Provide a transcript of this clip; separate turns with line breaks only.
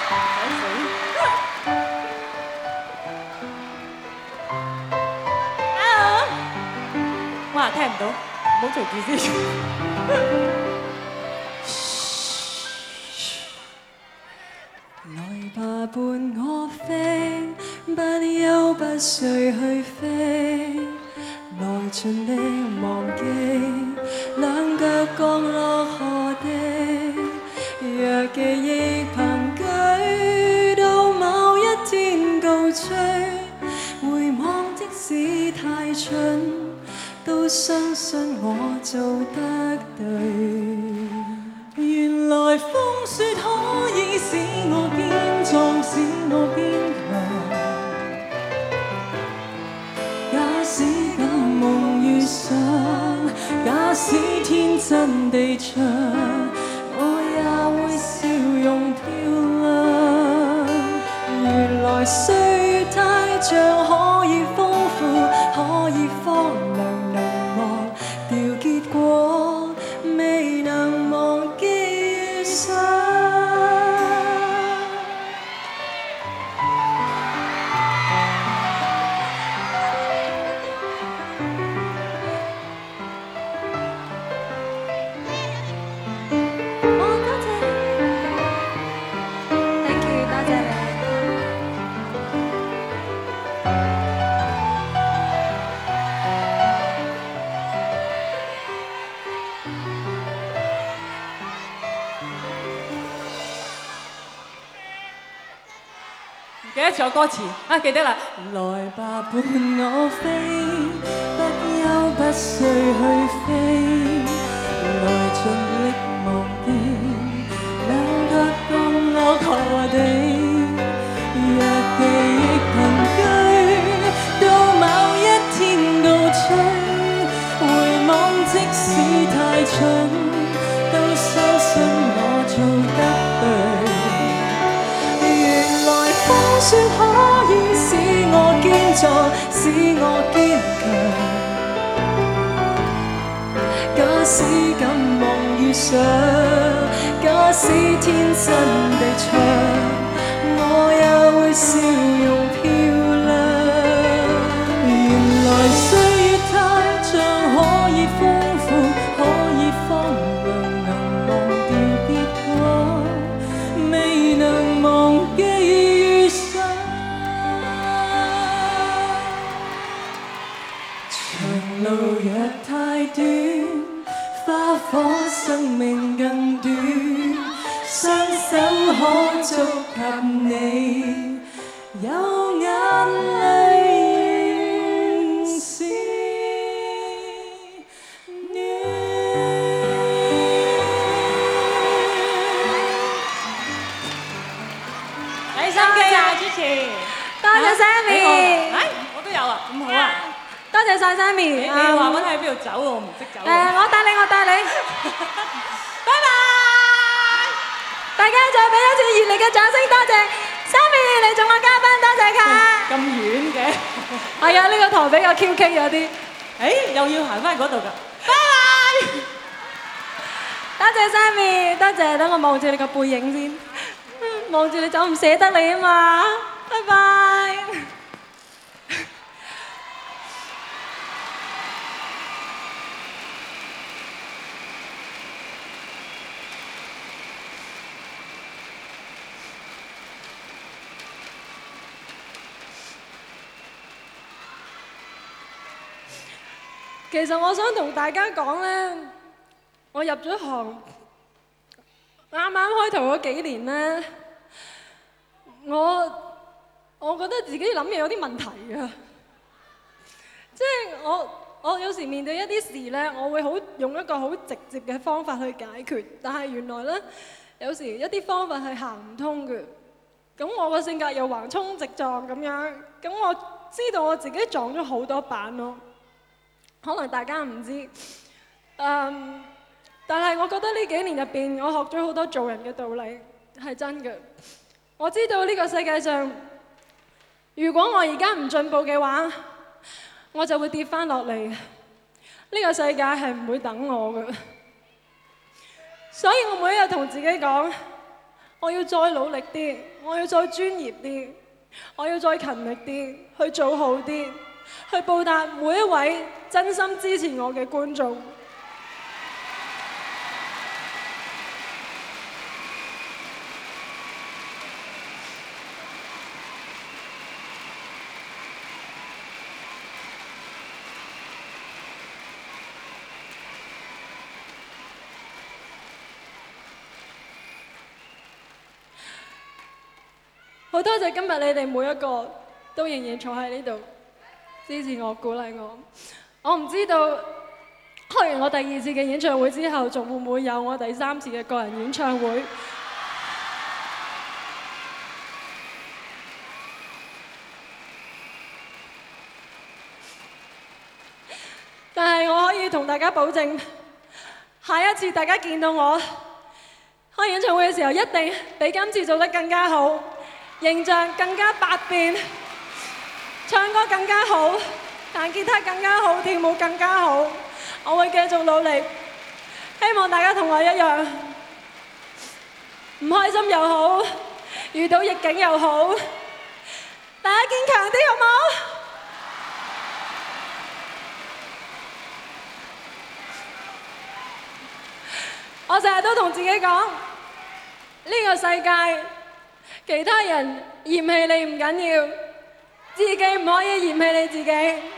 哇，聽唔到，唔好隨住先。
來吧，伴我飛，不憂不需去飛，來盡力忘記，兩腳降落何地。若記憶憑據，到某一天告吹，回望即使太蠢，都相信我做得對。原來風雪可以使我堅壯，使我堅強。假使敢夢遇上，假使天真地唱，我也會笑容漂亮。原來歲月太長，可以豐富，可以荒涼，能忘掉結果，未能忘記遇上。
記得唱歌詞啊，記得啦。
來吧，伴我飛，不憂不需去飛，來盡力忘記，兩腳降落何地。若記憶憑據，到某一天告吹，回望即使太蠢，都相信我做得對。風雪可以使我堅壯，使我堅強。假使敢夢遇上，假使天真地唱，我也會笑容漂亮。原來歲月太長，可以豐富，可以荒涼，能忘掉結果，未能忘記。路若太短，花火生命更短，雙手可觸及你，有眼淚仍是暖。
俾心機啊，主持，
多謝 Sammy。
我都有啊，咁好啊。
多謝晒 Sammy。
你話我喺邊度走喎？我唔識走。
我帶你，我帶你。拜拜！大家再俾一次熱烈嘅掌聲，多謝 Sammy 你做我嘉賓，多謝佢。
咁遠嘅。
係啊，呢個台比較 QK 有啲。
又要行翻嗰度㗎。
拜拜！多謝 Sammy，多謝，等我望住你個背影先，望住你走唔捨得你啊嘛。拜拜。其實我想同大家講呢，我入咗行啱啱開頭嗰幾年呢，我覺得自己諗嘢有啲問題啊！即係我有時面對一啲事呢，我會用一個好直接嘅方法去解決，但係原來呢，有時一啲方法係行唔通嘅。咁我個性格又橫衝直撞咁樣，咁我知道我自己撞咗好多板咯。可能大家唔知，但係我覺得呢幾年入邊，我學咗好多做人嘅道理，係真嘅。我知道呢個世界上，如果我而家唔進步嘅話，我就會跌翻落嚟。呢個世界係唔會等我嘅，所以我每一日同自己講， 我要再努力啲，我要再專業啲，我要再勤力啲，去做好啲，去報答每一位真心支持我嘅觀眾。好多謝今日你哋每一個都仍然坐喺呢度支持我、鼓勵我。我唔知道開完我第2次嘅演唱會之後，仲會唔會有我第3次嘅個人演唱會？但係我可以同大家保證，下一次大家見到我開演唱會嘅時候，一定比今次做得更加好。形象更加百變，唱歌更加好，彈吉他更加好，跳舞更加好。我會繼續努力，希望大家同我一樣，唔開心又好，遇到逆境又好，大家堅強啲好冇？我成日都同自己講，呢個世界其他人嫌棄你唔緊要，自己唔可以嫌棄你自己。